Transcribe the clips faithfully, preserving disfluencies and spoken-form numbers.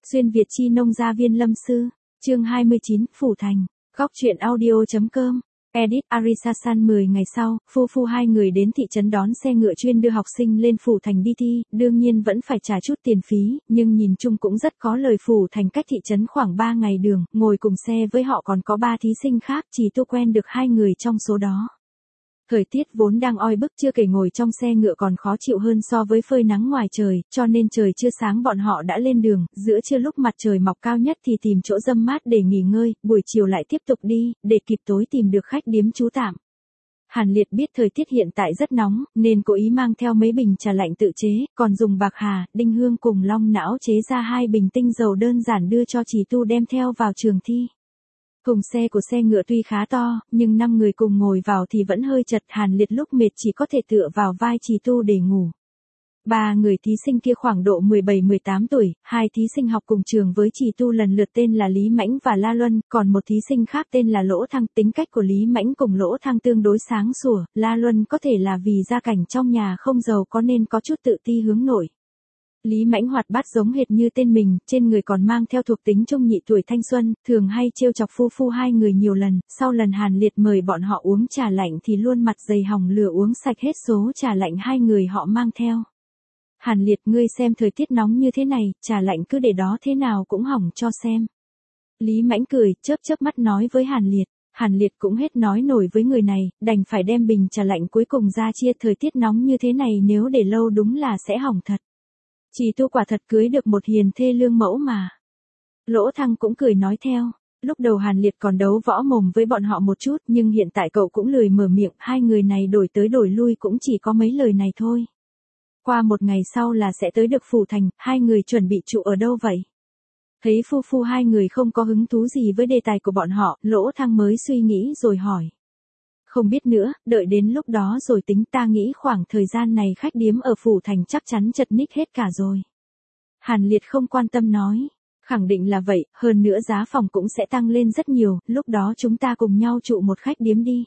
Xuyên Việt chi nông gia viên lâm sư, chương hai mươi chín, Phủ Thành, góc truyện audio.com, edit Arisasan. Mười ngày sau, phu phu hai người đến thị trấn đón xe ngựa chuyên đưa học sinh lên Phủ Thành đi thi, đương nhiên vẫn phải trả chút tiền phí, nhưng nhìn chung cũng rất có lời. Phủ Thành cách thị trấn khoảng ba ngày đường, ngồi cùng xe với họ còn có ba thí sinh khác, chỉ tu quen được hai người trong số đó. Thời tiết vốn đang oi bức, chưa kể ngồi trong xe ngựa còn khó chịu hơn so với phơi nắng ngoài trời, cho nên trời chưa sáng bọn họ đã lên đường, giữa trưa lúc mặt trời mọc cao nhất thì tìm chỗ râm mát để nghỉ ngơi, buổi chiều lại tiếp tục đi, để kịp tối tìm được khách điếm trú tạm. Hàn Liệt biết thời tiết hiện tại rất nóng, nên cố ý mang theo mấy bình trà lạnh tự chế, còn dùng bạc hà, đinh hương cùng long não chế ra hai bình tinh dầu đơn giản đưa cho Trì Tu đem theo vào trường thi. Cùng xe của xe ngựa tuy khá to, nhưng năm người cùng ngồi vào thì vẫn hơi chật. Hàn Liệt lúc mệt chỉ có thể tựa vào vai Trì Tu để ngủ. Ba người thí sinh kia khoảng độ mười bảy mười tám tuổi, hai thí sinh học cùng trường với Trì Tu lần lượt tên là Lý Mãnh và La Luân, còn một thí sinh khác tên là Lỗ Thăng. Tính cách của Lý Mãnh cùng Lỗ Thăng tương đối sáng sủa, La Luân có thể là vì gia cảnh trong nhà không giàu có nên có chút tự ti hướng nội. Lý Mãnh hoạt bát giống hệt như tên mình, trên người còn mang theo thuộc tính trung nhị tuổi thanh xuân, thường hay trêu chọc phu phu hai người nhiều lần. Sau lần Hàn Liệt mời bọn họ uống trà lạnh thì luôn mặt dày hỏng lửa uống sạch hết số trà lạnh hai người họ mang theo. Hàn Liệt, ngươi xem thời tiết nóng như thế này, trà lạnh cứ để đó thế nào cũng hỏng cho xem. Lý Mãnh cười, chớp chớp mắt nói với Hàn Liệt. Hàn Liệt cũng hết nói nổi với người này, đành phải đem bình trà lạnh cuối cùng ra chia. Thời tiết nóng như thế này nếu để lâu đúng là sẽ hỏng thật. Trì Tu quả thật cưới được một hiền thê lương mẫu mà. Lỗ Thăng cũng cười nói theo. Lúc đầu Hàn Liệt còn đấu võ mồm với bọn họ một chút, nhưng hiện tại cậu cũng lười mở miệng, hai người này đổi tới đổi lui cũng chỉ có mấy lời này thôi. Qua một ngày sau là sẽ tới được Phủ Thành, hai người chuẩn bị trụ ở đâu vậy? Thấy phu phu hai người không có hứng thú gì với đề tài của bọn họ, Lỗ Thăng mới suy nghĩ rồi hỏi. Không biết nữa, đợi đến lúc đó rồi tính. Ta nghĩ khoảng thời gian này khách điếm ở Phủ Thành chắc chắn chật ních hết cả rồi. Hàn Liệt không quan tâm nói. Khẳng định là vậy, hơn nữa giá phòng cũng sẽ tăng lên rất nhiều, lúc đó chúng ta cùng nhau trụ một khách điếm đi.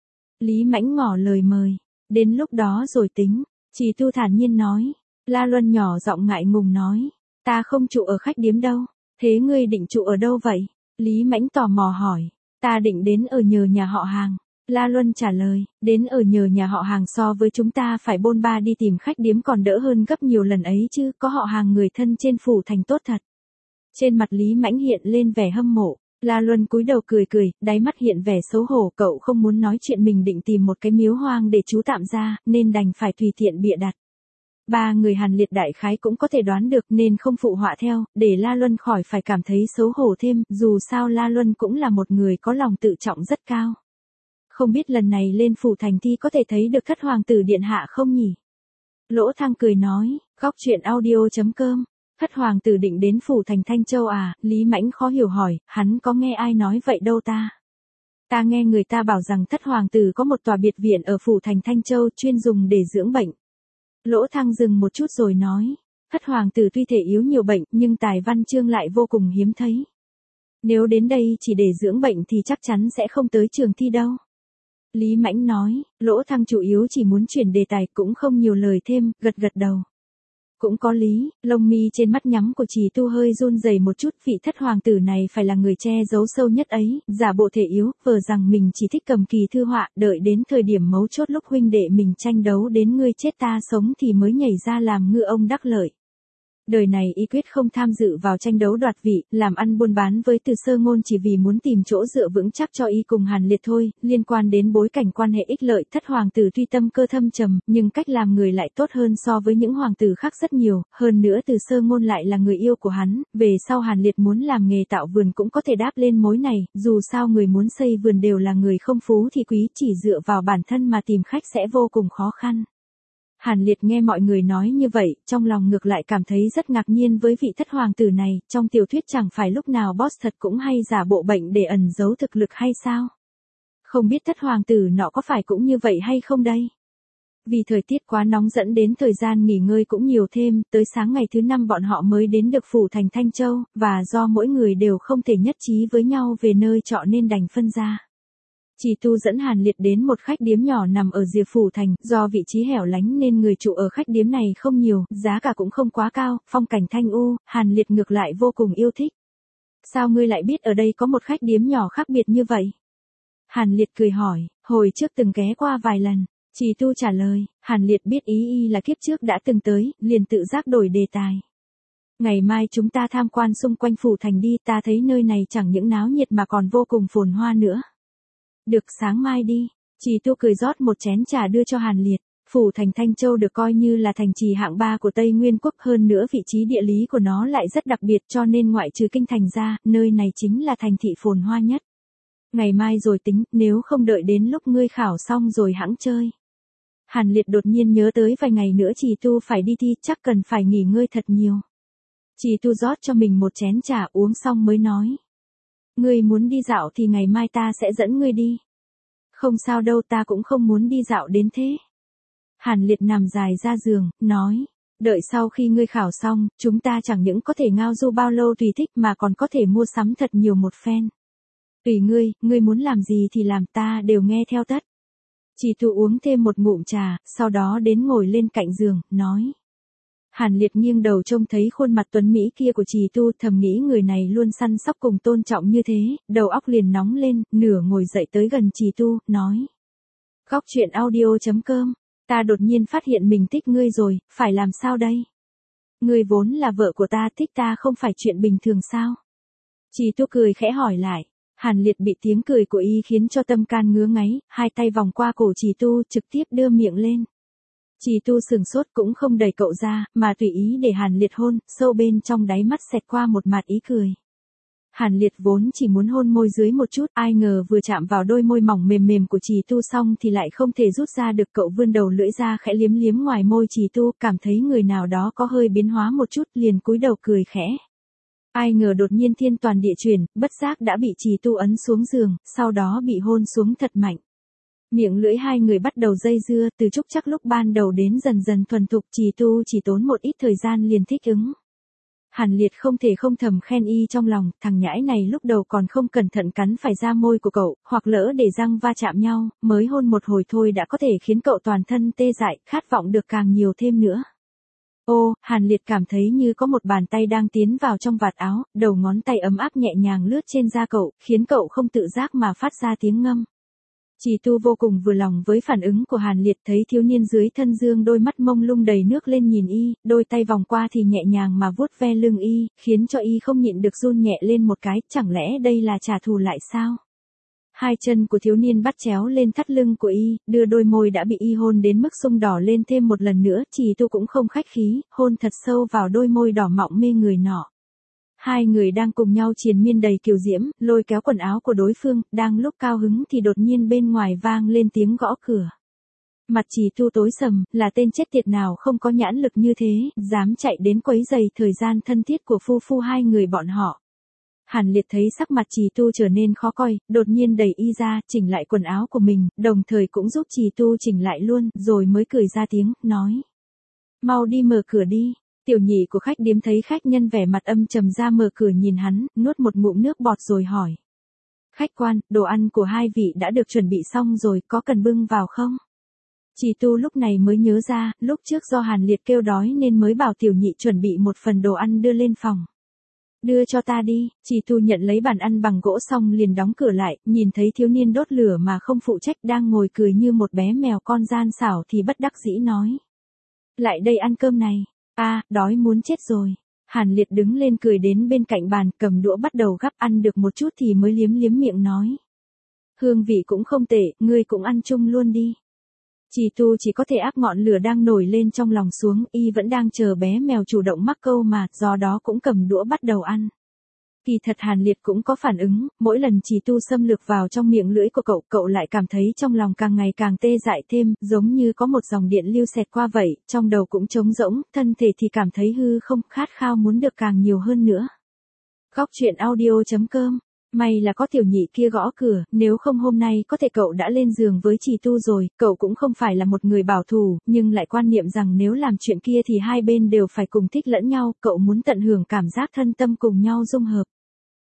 Lý Mãnh ngỏ lời mời. Đến lúc đó rồi tính. Trì Tu thản nhiên nói. La Luân nhỏ giọng ngại ngùng nói. Ta không trụ ở khách điếm đâu. Thế ngươi định trụ ở đâu vậy? Lý Mãnh tò mò hỏi. Ta định đến ở nhờ nhà họ Hàng. La Luân trả lời, đến ở nhờ nhà họ Hàng so với chúng ta phải bôn ba đi tìm khách điếm còn đỡ hơn gấp nhiều lần ấy chứ, có họ Hàng người thân trên Phủ Thành tốt thật. Trên mặt Lý Mãnh hiện lên vẻ hâm mộ, La Luân cúi đầu cười cười, đáy mắt hiện vẻ xấu hổ. Cậu không muốn nói chuyện mình định tìm một cái miếu hoang để trú tạm ra, nên đành phải tùy tiện bịa đặt. Ba người Hàn Liệt đại khái cũng có thể đoán được nên không phụ họa theo, để La Luân khỏi phải cảm thấy xấu hổ thêm, dù sao La Luân cũng là một người có lòng tự trọng rất cao. Không biết lần này lên Phủ Thành thi có thể thấy được thất hoàng tử điện hạ không nhỉ? Lỗ Thăng cười nói, góc truyện audio.com, thất hoàng tử định đến Phủ Thành Thanh Châu à? Lý Mãnh khó hiểu hỏi, hắn có nghe ai nói vậy đâu ta? Ta nghe người ta bảo rằng thất hoàng tử có một tòa biệt viện ở Phủ Thành Thanh Châu chuyên dùng để dưỡng bệnh. Lỗ Thăng dừng một chút rồi nói, thất hoàng tử tuy thể yếu nhiều bệnh nhưng tài văn chương lại vô cùng hiếm thấy. Nếu đến đây chỉ để dưỡng bệnh thì chắc chắn sẽ không tới trường thi đâu. Lý Mãnh nói, Lỗ Thăng chủ yếu chỉ muốn chuyển đề tài cũng không nhiều lời thêm, gật gật đầu. Cũng có lý, lông mi trên mắt nhắm của Trì Tu hơi run rẩy một chút. Vị thất hoàng tử này phải là người che giấu sâu nhất ấy, giả bộ thể yếu, vờ rằng mình chỉ thích cầm kỳ thư họa, đợi đến thời điểm mấu chốt lúc huynh đệ mình tranh đấu đến ngươi chết ta sống thì mới nhảy ra làm ngư ông đắc lợi. Đời này y quyết không tham dự vào tranh đấu đoạt vị, làm ăn buôn bán với Từ Sơ Ngôn chỉ vì muốn tìm chỗ dựa vững chắc cho y cùng Hàn Liệt thôi. Liên quan đến bối cảnh quan hệ ích lợi, thất hoàng tử tuy tâm cơ thâm trầm, nhưng cách làm người lại tốt hơn so với những hoàng tử khác rất nhiều, hơn nữa Từ Sơ Ngôn lại là người yêu của hắn, về sau Hàn Liệt muốn làm nghề tạo vườn cũng có thể đáp lên mối này, dù sao người muốn xây vườn đều là người không phú thì quý, chỉ dựa vào bản thân mà tìm khách sẽ vô cùng khó khăn. Hàn Liệt nghe mọi người nói như vậy, trong lòng ngược lại cảm thấy rất ngạc nhiên với vị thất hoàng tử này, trong tiểu thuyết chẳng phải lúc nào boss thật cũng hay giả bộ bệnh để ẩn giấu thực lực hay sao? Không biết thất hoàng tử nọ có phải cũng như vậy hay không đây? Vì thời tiết quá nóng dẫn đến thời gian nghỉ ngơi cũng nhiều thêm, tới sáng ngày thứ năm bọn họ mới đến được Phủ Thành Thanh Châu, và do mỗi người đều không thể nhất trí với nhau về nơi trọ nên đành phân ra. Trì Tu dẫn Hàn Liệt đến một khách điếm nhỏ nằm ở rìa phủ thành, do vị trí hẻo lánh nên người trụ ở khách điếm này không nhiều, giá cả cũng không quá cao, phong cảnh thanh u, Hàn Liệt ngược lại vô cùng yêu thích. Sao ngươi lại biết ở đây có một khách điếm nhỏ khác biệt như vậy? Hàn Liệt cười hỏi, hồi trước từng ghé qua vài lần. Trì Tu trả lời, Hàn Liệt biết ý y là kiếp trước đã từng tới, liền tự giác đổi đề tài. Ngày mai chúng ta tham quan xung quanh phủ thành đi, ta thấy nơi này chẳng những náo nhiệt mà còn vô cùng phồn hoa nữa. Được, sáng mai đi. Trì Tu cười rót một chén trà đưa cho Hàn Liệt. Phủ thành Thanh Châu được coi như là thành trì hạng ba của Tây Nguyên quốc, hơn nữa vị trí địa lý của nó lại rất đặc biệt, cho nên ngoại trừ kinh thành ra, nơi này chính là thành thị phồn hoa nhất. Ngày mai rồi tính, nếu không đợi đến lúc ngươi khảo xong rồi hẵng chơi. Hàn Liệt đột nhiên nhớ tới vài ngày nữa Trì Tu phải đi thi, chắc cần phải nghỉ ngơi thật nhiều. Trì Tu rót cho mình một chén trà, uống xong mới nói. Ngươi muốn đi dạo thì ngày mai ta sẽ dẫn ngươi đi. Không sao đâu, ta cũng không muốn đi dạo đến thế. Hàn Liệt nằm dài ra giường, nói. Đợi sau khi ngươi khảo xong, chúng ta chẳng những có thể ngao du bao lâu tùy thích mà còn có thể mua sắm thật nhiều một phen. Tùy ngươi, ngươi muốn làm gì thì làm, ta đều nghe theo tất. Trì Tu uống thêm một ngụm trà, sau đó đến ngồi lên cạnh giường, nói. Hàn Liệt nghiêng đầu trông thấy khuôn mặt tuấn mỹ kia của Trì Tu, thầm nghĩ người này luôn săn sóc cùng tôn trọng như thế, đầu óc liền nóng lên, nửa ngồi dậy tới gần Trì Tu, nói. Góc truyện audio chấm com, ta đột nhiên phát hiện mình thích ngươi rồi, phải làm sao đây? Ngươi vốn là vợ của ta, thích ta không phải chuyện bình thường sao? Trì Tu cười khẽ hỏi lại. Hàn Liệt bị tiếng cười của y khiến cho tâm can ngứa ngáy, hai tay vòng qua cổ Trì Tu, trực tiếp đưa miệng lên. Trì Tu sừng sốt cũng không đẩy cậu ra, mà tùy ý để Hàn Liệt hôn, sâu bên trong đáy mắt xẹt qua một mặt ý cười. Hàn Liệt vốn chỉ muốn hôn môi dưới một chút, ai ngờ vừa chạm vào đôi môi mỏng mềm mềm của Trì Tu xong thì lại không thể rút ra được, cậu vươn đầu lưỡi ra khẽ liếm liếm ngoài môi Trì Tu, cảm thấy người nào đó có hơi biến hóa một chút, liền cúi đầu cười khẽ. Ai ngờ đột nhiên thiên toàn địa chuyển, bất giác đã bị Trì Tu ấn xuống giường, sau đó bị hôn xuống thật mạnh. Miệng lưỡi hai người bắt đầu dây dưa, từ trúc chắc lúc ban đầu đến dần dần thuần thục, Trì Tu chỉ tốn một ít thời gian liền thích ứng. Hàn Liệt không thể không thầm khen y trong lòng, thằng nhãi này lúc đầu còn không cẩn thận cắn phải da môi của cậu, hoặc lỡ để răng va chạm nhau, mới hôn một hồi thôi đã có thể khiến cậu toàn thân tê dại, khát vọng được càng nhiều thêm nữa. Ô, Hàn Liệt cảm thấy như có một bàn tay đang tiến vào trong vạt áo, đầu ngón tay ấm áp nhẹ nhàng lướt trên da cậu, khiến cậu không tự giác mà phát ra tiếng ngâm. Trì Tu vô cùng vừa lòng với phản ứng của Hàn Liệt, thấy thiếu niên dưới thân dương đôi mắt mông lung đầy nước lên nhìn y, đôi tay vòng qua thì nhẹ nhàng mà vuốt ve lưng y, khiến cho y không nhịn được run nhẹ lên một cái, chẳng lẽ đây là trả thù lại sao? Hai chân của thiếu niên bắt chéo lên thắt lưng của y, đưa đôi môi đã bị y hôn đến mức sưng đỏ lên thêm một lần nữa, Trì Tu cũng không khách khí, hôn thật sâu vào đôi môi đỏ mọng mê người nọ. Hai người đang cùng nhau triền miên đầy kiều diễm, lôi kéo quần áo của đối phương, đang lúc cao hứng thì đột nhiên bên ngoài vang lên tiếng gõ cửa. Mặt Trì Tu tối sầm, là tên chết tiệt nào không có nhãn lực như thế, dám chạy đến quấy rầy thời gian thân thiết của phu phu hai người bọn họ. Hàn Liệt thấy sắc mặt Trì Tu trở nên khó coi, đột nhiên đẩy y ra, chỉnh lại quần áo của mình, đồng thời cũng giúp Trì Tu chỉnh lại luôn, rồi mới cười ra tiếng, nói. Mau đi mở cửa đi. Tiểu nhị của khách điếm thấy khách nhân vẻ mặt âm trầm ra mở cửa nhìn hắn, nuốt một ngụm nước bọt rồi hỏi. Khách quan, đồ ăn của hai vị đã được chuẩn bị xong rồi, có cần bưng vào không? Trì Tu lúc này mới nhớ ra, lúc trước do Hàn Liệt kêu đói nên mới bảo tiểu nhị chuẩn bị một phần đồ ăn đưa lên phòng. Đưa cho ta đi, Trì Tu nhận lấy bàn ăn bằng gỗ xong liền đóng cửa lại, nhìn thấy thiếu niên đốt lửa mà không phụ trách đang ngồi cười như một bé mèo con gian xảo thì bất đắc dĩ nói. Lại đây ăn cơm này. A, à, đói muốn chết rồi. Hàn Liệt đứng lên cười đến bên cạnh bàn, cầm đũa bắt đầu gắp, ăn được một chút thì mới liếm liếm miệng nói. Hương vị cũng không tệ, ngươi cũng ăn chung luôn đi. Trì Tu chỉ có thể áp ngọn lửa đang nổi lên trong lòng xuống, y vẫn đang chờ bé mèo chủ động mắc câu mà, do đó cũng cầm đũa bắt đầu ăn. Kỳ thật Hàn Liệt cũng có phản ứng, mỗi lần Trì Tu xâm lược vào trong miệng lưỡi của cậu, cậu lại cảm thấy trong lòng càng ngày càng tê dại thêm, giống như có một dòng điện lưu xẹt qua vậy, trong đầu cũng trống rỗng, thân thể thì cảm thấy hư không, khát khao muốn được càng nhiều hơn nữa. Góc truyện audio chấm com, may là có tiểu nhị kia gõ cửa, nếu không hôm nay có thể cậu đã lên giường với Trì Tu rồi, cậu cũng không phải là một người bảo thủ, nhưng lại quan niệm rằng nếu làm chuyện kia thì hai bên đều phải cùng thích lẫn nhau, cậu muốn tận hưởng cảm giác thân tâm cùng nhau dung hợp.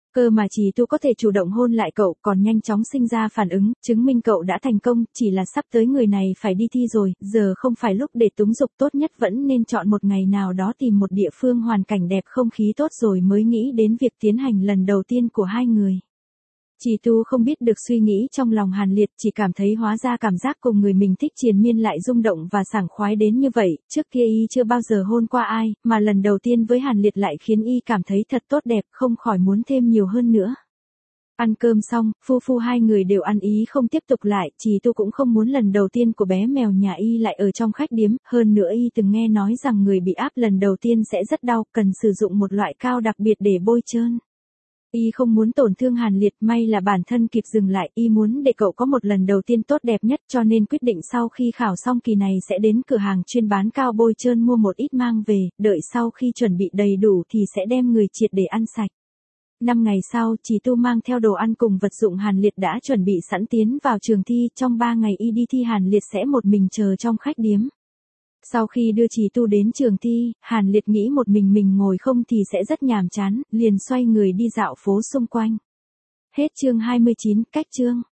Cơ mà Trì Tu có thể chủ động hôn lại cậu, còn nhanh chóng sinh ra phản ứng, chứng minh cậu đã thành công, chỉ là sắp tới người này phải đi thi rồi, giờ không phải lúc để túng dục, tốt nhất vẫn nên chọn một ngày nào đó tìm một địa phương hoàn cảnh đẹp, không khí tốt rồi mới nghĩ đến việc tiến hành lần đầu tiên của hai người. Trì Tu không biết được suy nghĩ trong lòng Hàn Liệt, chỉ cảm thấy hóa ra cảm giác cùng người mình thích triền miên lại rung động và sảng khoái đến như vậy, trước kia y chưa bao giờ hôn qua ai, mà lần đầu tiên với Hàn Liệt lại khiến y cảm thấy thật tốt đẹp, không khỏi muốn thêm nhiều hơn nữa. Ăn cơm xong, phu phu hai người đều ăn ý không tiếp tục lại, Trì Tu cũng không muốn lần đầu tiên của bé mèo nhà y lại ở trong khách điếm, hơn nữa y từng nghe nói rằng người bị áp lần đầu tiên sẽ rất đau, cần sử dụng một loại cao đặc biệt để bôi trơn. Y không muốn tổn thương Hàn Liệt, may là bản thân kịp dừng lại, y muốn để cậu có một lần đầu tiên tốt đẹp nhất, cho nên quyết định sau khi khảo xong kỳ này sẽ đến cửa hàng chuyên bán cao bôi trơn mua một ít mang về, đợi sau khi chuẩn bị đầy đủ thì sẽ đem người triệt để ăn sạch. Năm ngày sau, Trì Tu mang theo đồ ăn cùng vật dụng Hàn Liệt đã chuẩn bị sẵn tiến vào trường thi, trong ba ngày y đi thi Hàn Liệt sẽ một mình chờ trong khách điếm. Sau khi đưa Trì Tu đến trường thi, Hàn Liệt nghĩ một mình mình ngồi không thì sẽ rất nhàm chán, liền xoay người đi dạo phố xung quanh. Hết chương hai mươi chín, cách chương.